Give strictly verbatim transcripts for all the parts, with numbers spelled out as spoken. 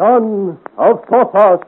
Son of Porthos.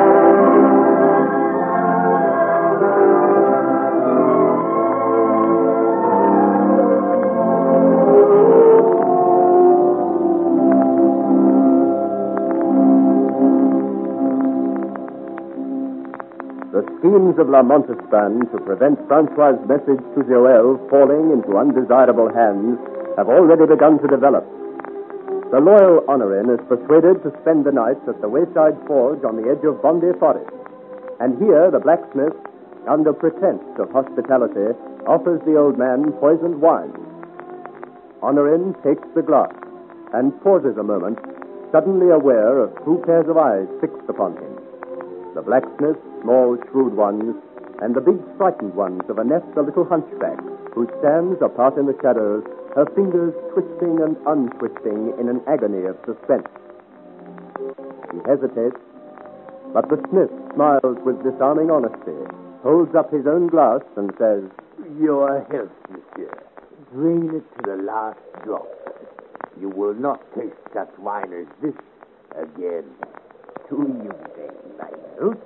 The schemes of La Montespan to prevent Francois' message to Joël falling into undesirable hands have already begun to develop. The loyal Honorin is persuaded to spend the night at the wayside forge on the edge of Bondy Forest. And here the blacksmith, under pretense of hospitality, offers the old man poisoned wine. Honorin takes the glass and pauses a moment, suddenly aware of two pairs of eyes fixed upon him. The blacksmith, small, shrewd ones, and the big, frightened ones of a nest, a little hunchback, who stands apart in the shadows, her fingers twisting and untwisting in an agony of suspense. He hesitates, but the smith smiles with disarming honesty, holds up his own glass, and says, Your health, monsieur. Drain it to the last drop. You will not taste such wine as this again. To you, then, my health.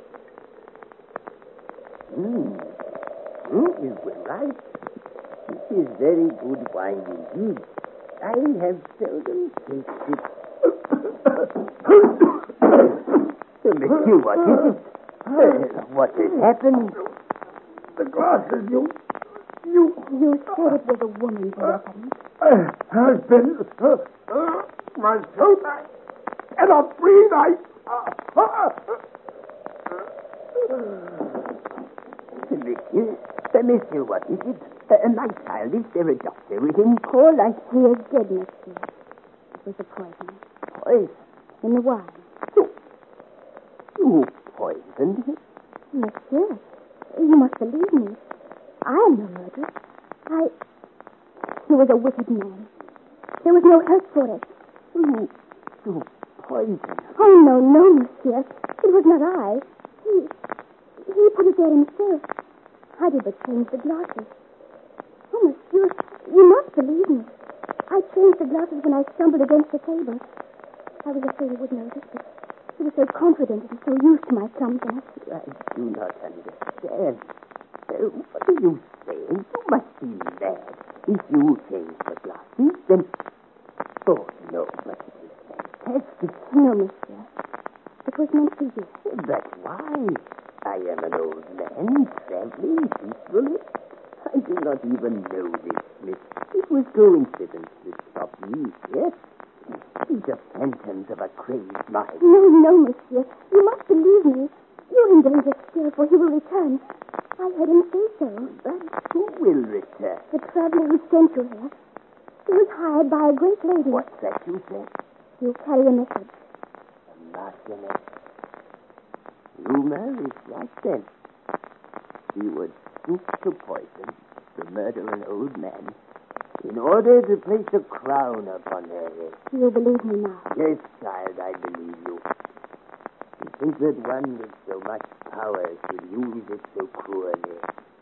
Hmm. Hmm, you were right. It is very good wine indeed. I have seldom tasted. So, monsieur, what is it? Uh, what has happened? The glasses, you... You... You said it was a woman's weapon. Uh, has been... Uh, uh, my throat, I cannot breathe, I... Uh, uh, Monsieur, uh, monsieur, what is it? Uh, my child, is there a doctor within call? I... He is dead, monsieur. It was a poison. Poison? In the wine. You... You poisoned him? Monsieur, you must believe me. I am no murderer. I... He was a wicked man. There was no help for it. You... You poisoned him? Oh, no, no, monsieur. It was not I. He... He put it there himself. I did but change the glasses. Oh, monsieur, you must believe me. I changed the glasses when I stumbled against the table. I was afraid he would notice, but he was so confident and so used to my clumsiness. I do not understand. Uh, what are you saying? You must be mad. If you change the glasses, then... Oh, no, but it is fantastic. No, monsieur. It was meant for you. But why? I am an old man, traveling peacefully. I do not even know this smith. It was coincidence that stopped me here. These are phantoms of a crazed mind. No, no, monsieur. You must believe me. You're in danger still, for he will return. I heard him say so. But who will return? The traveler who sent you here. He was hired by a great lady. What's that you said? You carry a message. A marchioness. Rumor is right then. She would stoop to poison, to murder an old man, in order to place a crown upon her head. You believe me now? Yes, child, I believe you. You think that one with so much power should use it so cruelly.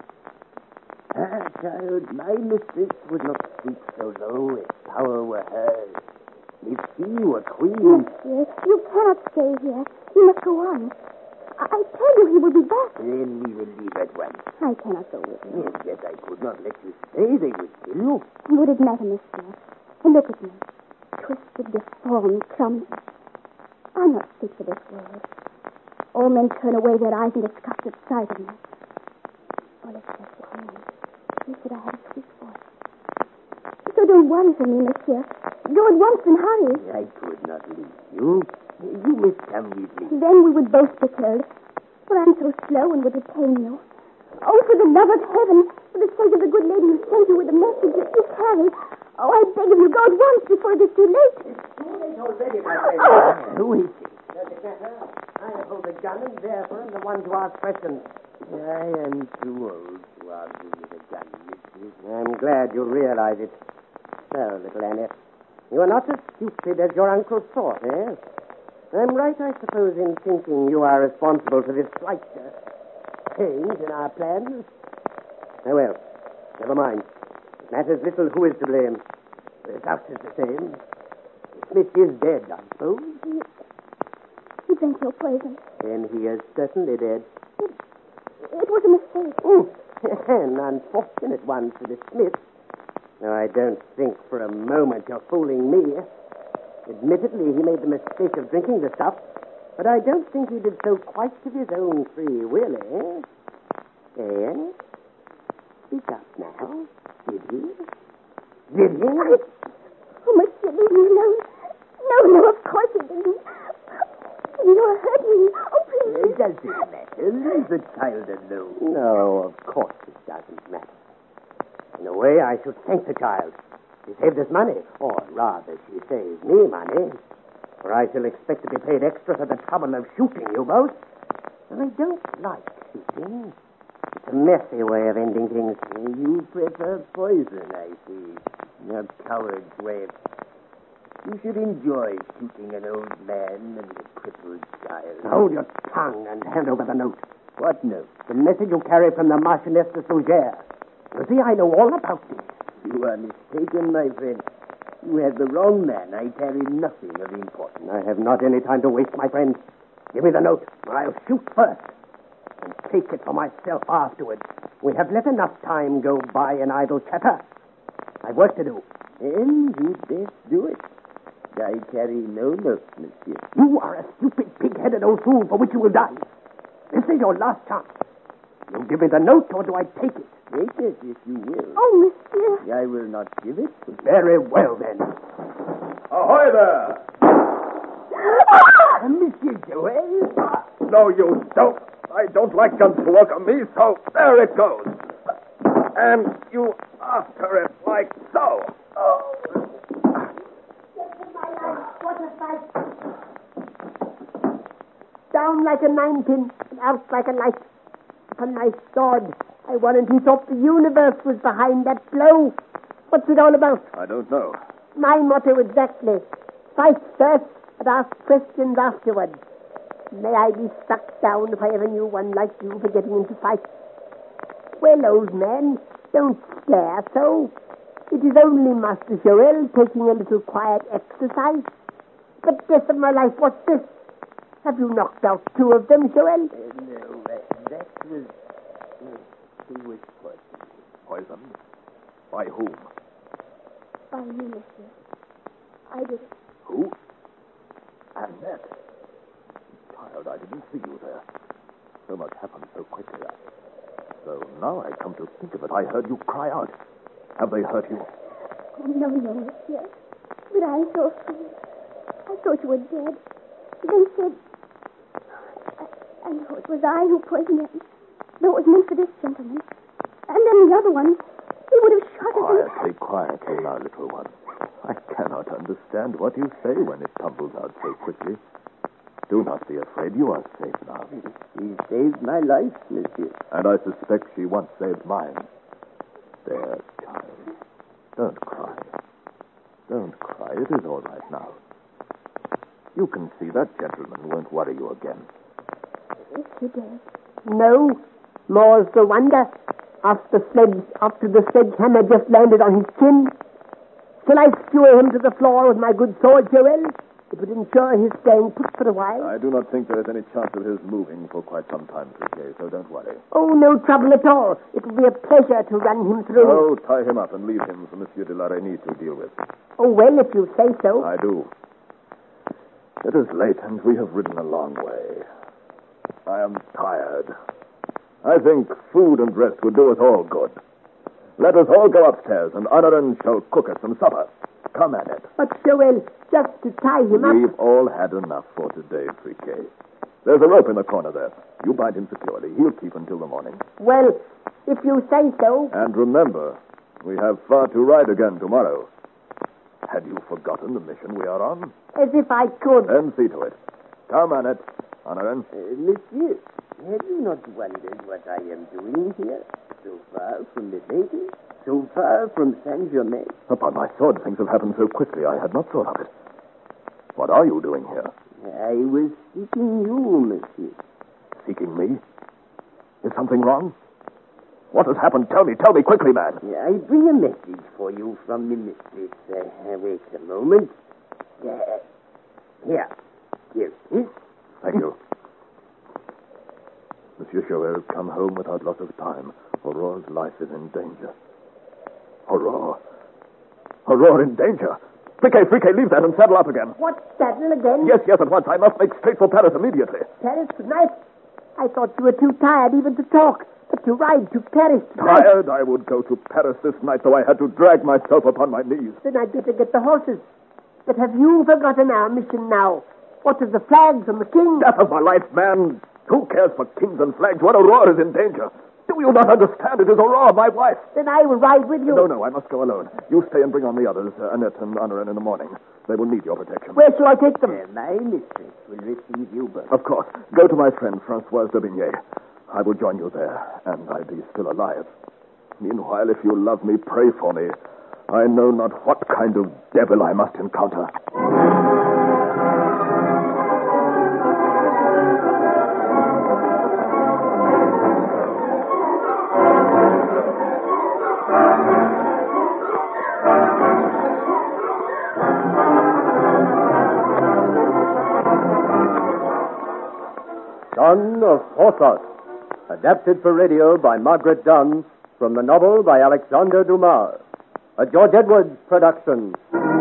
Ah, child, my mistress would not stoop so low if power were hers. If she were queen... Monsieur, you cannot stay here. You must go on. I, I tell you he will be back. Then we will leave at once. I cannot go with you. Yes, yet I could not let you stay. They would kill you. Would it matter, monsieur? And look at me. Twisted, deformed, clumsy. I'm not fit for this world. All men turn away their eyes in disgust at sight of me. Oh, let's get you home. You said I had a sweet voice. So don't worry for me, monsieur. Go at once and hurry. I could not leave you. You must come with me. Then we would both be killed. For I'm so slow and would detain you. Oh, for the love of heaven, for the sake of the good lady who sent you with the message that you carry. Oh, I beg of you, go at once before it is too late. Too late already, my friend. Oh, who is it? I hold the gun and therefore am the one to ask questions. I am too old to argue with a gun, mistress. I'm glad you realize it. So, little Annie, you are not as stupid as your uncle thought, eh? I'm right, I suppose, in thinking you are responsible for this slight uh, change in our plans. Oh, well, never mind. It matters little who is to blame. The result is the same. The Smith is dead, I suppose. drank your poison. Then he is certainly dead. It, it was a mistake. Mm. An unfortunate one for the Smith. No, I don't think for a moment you're fooling me. Admittedly, he made the mistake of drinking the stuff, but I don't think he did so quite of his own free will, eh? Eh? Speak up now. Did he? Did he? I... Oh, monsieur, leave me alone. No, no, of course he didn't. You're hurting me. Oh, please. It doesn't matter. Leave the child alone. No, of course it doesn't matter. In a way, I should thank the child. She saved us money, or rather, she saved me money. For I shall expect to be paid extra for the trouble of shooting you both. And I don't like shooting. It's a messy way of ending things. You prefer poison, I see. A coward's way. You should enjoy shooting an old man and a crippled child. Hold your tongue and hand over the note. What note? The message you carry from the Marchioness de Sougère. You see, I know all about this. You are mistaken, my friend. You have the wrong man. I carry nothing of importance. I have not any time to waste, my friend. Give me the note, or I'll shoot first and take it for myself afterwards. We have let enough time go by in idle chatter. I've work to do. And you'd best do it. I carry no note, monsieur. You are a stupid, pig-headed old fool for which you will die. This is your last chance. You give me the note, or do I take it? Take it if you will. Oh, monsieur. I will not give it. Very well, then. Ahoy there! Ah, Monsieur Joel. No, you don't. I don't like guns to work on me, so there it goes. And you after it like so. Oh. Down like a ninepin, and out like a light. Upon my sword, I warrant he thought the universe was behind that blow. What's it all about? I don't know. My motto exactly. Fight first, and ask questions afterwards. May I be struck down if I ever knew one like you for getting into fights. Well, old man, don't stare so. It is only Master Joel taking a little quiet exercise. The death of my life, what's this? Have you knocked out two of them, Joel? Uh, no, that, that was... Uh, he was poisoned. Poisoned? By whom? By you, monsieur. I did it. Who? Annette. Child, I didn't see you there. So much happened so quickly. I... So now I come to think of it, I heard you cry out. Have they hurt you? Oh, no, no, monsieur. But I saw you. I thought you were dead. They said... I, I know it was I who poisoned him. Though it was meant for this gentleman. And then the other one, he would have shot at him. Quietly, quietly now, little one. I cannot understand what you say when it tumbles out so quickly. Do not be afraid. You are safe now. He saved my life, monsieur. And I suspect she once saved mine. There, child. Don't cry. Don't cry. It is all right now. You can see that gentleman won't worry you again. Is he dead? No. More's the wonder. After, sledge, after the sledgehammer just landed on his chin. Shall I skewer him to the floor with my good sword, Joel? It would ensure his staying put for a while. I do not think there is any chance of his moving for quite some time, Fouquet, so don't worry. Oh, no trouble at all. It will be a pleasure to run him through. Oh, tie him up and leave him for Monsieur de la Reynie to deal with. Oh, well, if you say so. I do. It is late, and we have ridden a long way. I am tired. I think food and rest would do us all good. Let us all go upstairs, and Honorin shall cook us some supper. Come at it. But, Joel, just to tie him up... We've all had enough for today, Friquet. There's a rope in the corner there. You bind him securely. He'll keep until the morning. Well, if you say so... And remember, we have far to ride again tomorrow. Had you forgotten the mission we are on? As if I could. Then see to it. Come, Annette. Honorin. Uh, monsieur, have you not wondered what I am doing here? So far from the lady, so far from Saint-Germain. Upon my sword, things have happened so quickly I had not thought of it. What are you doing here? I was seeking you, monsieur. Seeking me? Is something wrong? What has happened? Tell me, tell me quickly, man. I bring a message for you from the mistress. Uh, wait a moment. Uh, here. Here it is. Thank you. Monsieur Joel, come home without loss of time. Aurore's life is in danger. Aurore. Aurore in danger. Friquet, Friquet, leave that and saddle up again. What, saddle again? Yes, yes, at once. I must make straight for Paris immediately. Paris tonight? I thought you were too tired even to talk. But to ride to Paris tonight. Tired? I would go to Paris this night, though I had to drag myself upon my knees. Then I'd better get the horses. But have you forgotten our mission now? What of the flags and the king? Death of my life, man. Who cares for kings and flags when Aurore is in danger? Do you not understand? It is Aurore, my wife. Then I will ride with you. No, no, I must go alone. You stay and bring on the others, uh, Annette and Honorin, in the morning. They will need your protection. Where shall I take them? Uh, my mistress will receive you both. Of course. Go to my friend, Francoise de Vigny. I will join you there, and I be still alive. Meanwhile, if you love me, pray for me. I know not what kind of devil I must encounter. Son of Porthos, adapted for radio by Margaret Dunn from the novel by Alexander Dumas, a George Edwards production.